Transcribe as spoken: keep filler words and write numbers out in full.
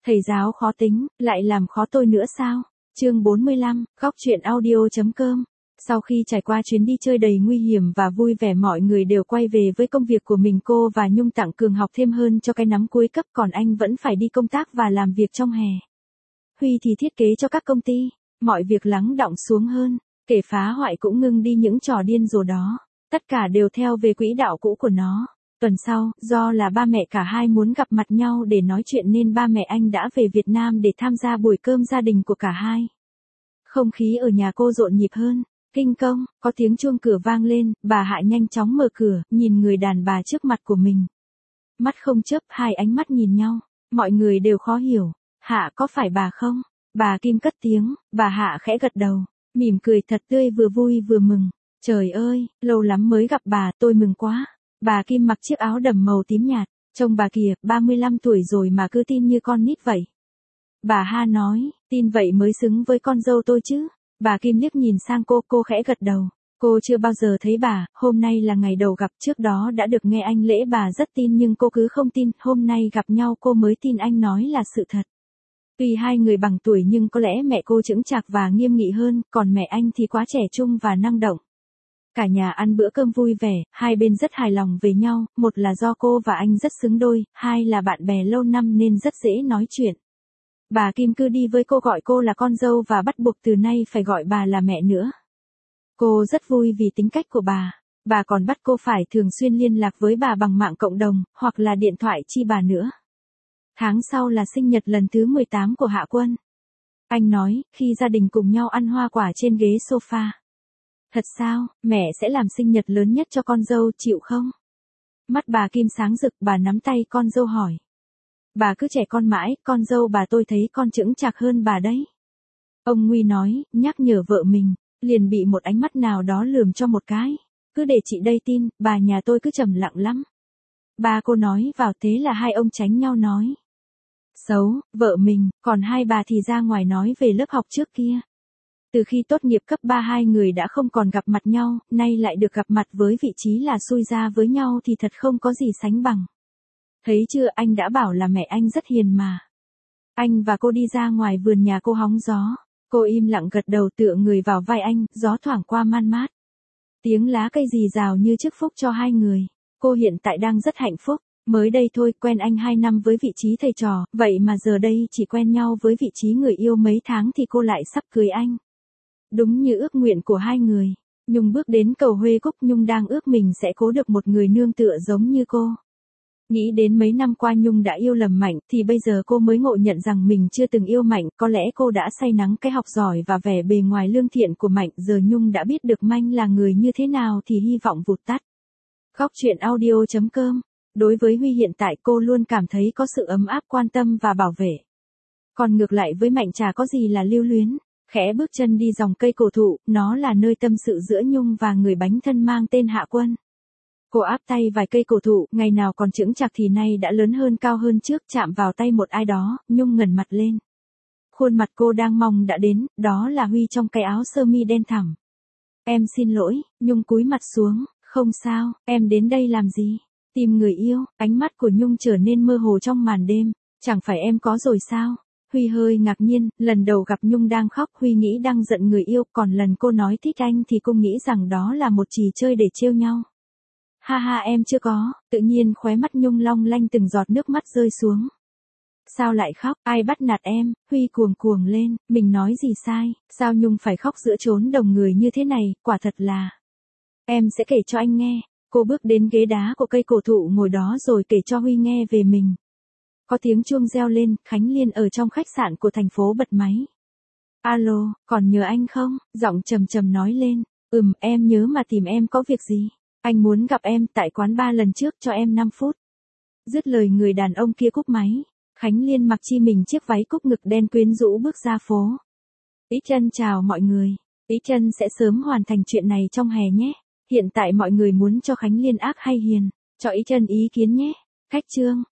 Thầy giáo khó tính, lại làm khó tôi nữa sao? Chương bốn mươi lăm, góc truyện audio.com. Sau khi trải qua chuyến đi chơi đầy nguy hiểm và vui vẻ, mọi người đều quay về với công việc của mình. Cô và Nhung tặng Cường học thêm hơn cho cái nắm cuối cấp, còn anh vẫn phải đi công tác và làm việc trong hè. Huy thì thiết kế cho các công ty, mọi việc lắng đọng xuống hơn, kể phá hoại cũng ngưng đi những trò điên rồ đó. Tất cả đều theo về quỹ đạo cũ của nó. Tuần sau, do là ba mẹ cả hai muốn gặp mặt nhau để nói chuyện nên ba mẹ anh đã về Việt Nam để tham gia buổi cơm gia đình của cả hai. Không khí ở nhà cô rộn nhịp hơn. Kinh công, có tiếng chuông cửa vang lên, bà Hạ nhanh chóng mở cửa, nhìn người đàn bà trước mặt của mình. Mắt không chớp, hai ánh mắt nhìn nhau, mọi người đều khó hiểu. Hạ, có phải bà không? Bà Kim cất tiếng, bà Hạ khẽ gật đầu, mỉm cười thật tươi, vừa vui vừa mừng. Trời ơi, lâu lắm mới gặp bà, tôi mừng quá. Bà Kim mặc chiếc áo đầm màu tím nhạt, trông bà kìa, ba mươi lăm tuổi rồi mà cứ tin như con nít vậy. Bà Ha nói, tin vậy mới xứng với con dâu tôi chứ. Bà Kim liếc nhìn sang cô, cô khẽ gật đầu. Cô chưa bao giờ thấy bà, hôm nay là ngày đầu gặp, trước đó đã được nghe anh Lễ bà rất tin nhưng cô cứ không tin, hôm nay gặp nhau cô mới tin anh nói là sự thật. Tuy hai người bằng tuổi nhưng có lẽ mẹ cô chững chạc và nghiêm nghị hơn, còn mẹ anh thì quá trẻ trung và năng động. Cả nhà ăn bữa cơm vui vẻ, hai bên rất hài lòng về nhau, một là do cô và anh rất xứng đôi, hai là bạn bè lâu năm nên rất dễ nói chuyện. Bà Kim cứ đi với cô, gọi cô là con dâu và bắt buộc từ nay phải gọi bà là mẹ nữa. Cô rất vui vì tính cách của bà, bà còn bắt cô phải thường xuyên liên lạc với bà bằng mạng cộng đồng, hoặc là điện thoại chi bà nữa. Tháng sau là sinh nhật lần thứ mười tám của Hạ Quân. Anh nói, khi gia đình cùng nhau ăn hoa quả trên ghế sofa. Thật sao, mẹ sẽ làm sinh nhật lớn nhất cho con dâu, chịu không? Mắt bà Kim sáng rực, bà nắm tay con dâu hỏi. Bà cứ trẻ con mãi, con dâu bà tôi thấy con chững chạc hơn bà đấy. Ông Nguy nói, nhắc nhở vợ mình, liền bị một ánh mắt nào đó lườm cho một cái. Cứ để chị đây tin, bà nhà tôi cứ trầm lặng lắm. Ba cô nói vào, thế là hai ông tránh nhau nói. Xấu, vợ mình, còn hai bà thì ra ngoài nói về lớp học trước kia. Từ khi tốt nghiệp cấp ba hai người đã không còn gặp mặt nhau, nay lại được gặp mặt với vị trí là xui ra với nhau thì thật không có gì sánh bằng. Thấy chưa, anh đã bảo là mẹ anh rất hiền mà. Anh và cô đi ra ngoài vườn nhà cô hóng gió. Cô im lặng gật đầu, tựa người vào vai anh, gió thoảng qua man mát. Tiếng lá cây rì rào như chúc phúc cho hai người. Cô hiện tại đang rất hạnh phúc. Mới đây thôi, quen anh hai năm với vị trí thầy trò, vậy mà giờ đây chỉ quen nhau với vị trí người yêu mấy tháng thì cô lại sắp cưới anh. Đúng như ước nguyện của hai người, Nhung bước đến cầu Huê Cúc. Nhung đang ước mình sẽ cố được một người nương tựa giống như cô. Nghĩ đến mấy năm qua Nhung đã yêu lầm Mạnh, thì bây giờ cô mới ngộ nhận rằng mình chưa từng yêu Mạnh. Có lẽ cô đã say nắng cái học giỏi và vẻ bề ngoài lương thiện của Mạnh. Giờ Nhung đã biết được Mạnh là người như thế nào thì hy vọng vụt tắt. Góc truyện audio.com. Đối với Huy hiện tại cô luôn cảm thấy có sự ấm áp, quan tâm và bảo vệ. Còn ngược lại với Mạnh chả có gì là lưu luyến. Khẽ bước chân đi dòng cây cổ thụ, nó là nơi tâm sự giữa Nhung và người bánh thân mang tên Hạ Quân. Cô áp tay vài cây cổ thụ, ngày nào còn chững chạc thì nay đã lớn hơn, cao hơn trước, chạm vào tay một ai đó, Nhung ngẩng mặt lên. Khuôn mặt cô đang mong đã đến, đó là Huy trong cái áo sơ mi đen thẳm. Em xin lỗi, Nhung cúi mặt xuống, không sao, em đến đây làm gì? Tìm người yêu. Ánh mắt của Nhung trở nên mơ hồ trong màn đêm, chẳng phải em có rồi sao? Huy hơi ngạc nhiên, lần đầu gặp Nhung đang khóc, Huy nghĩ đang giận người yêu, còn lần cô nói thích anh thì cô nghĩ rằng đó là một trò chơi để trêu nhau. Ha ha, em chưa có. Tự nhiên khóe mắt Nhung long lanh từng giọt nước mắt rơi xuống. Sao lại khóc, ai bắt nạt em? Huy cuồng cuồng lên, mình nói gì sai, sao Nhung phải khóc giữa chốn đông người như thế này, quả thật là. Em sẽ kể cho anh nghe. Cô bước đến ghế đá của cây cổ thụ ngồi đó rồi kể cho Huy nghe về mình. Có tiếng chuông reo lên, Khánh Liên ở trong khách sạn của thành phố bật máy. Alo, còn nhớ anh không? Giọng trầm trầm nói lên. Ừm, em nhớ mà, tìm em có việc gì? Anh muốn gặp em tại quán bar lần trước, cho em năm phút. Dứt lời người đàn ông kia cúp máy. Khánh Liên mặc chi mình chiếc váy cúc ngực đen quyến rũ bước ra phố. Ý Chân chào mọi người. Ý Chân sẽ sớm hoàn thành chuyện này trong hè nhé. Hiện tại mọi người muốn cho Khánh Liên ác hay hiền? Cho Ý Chân ý kiến nhé. Khách trương.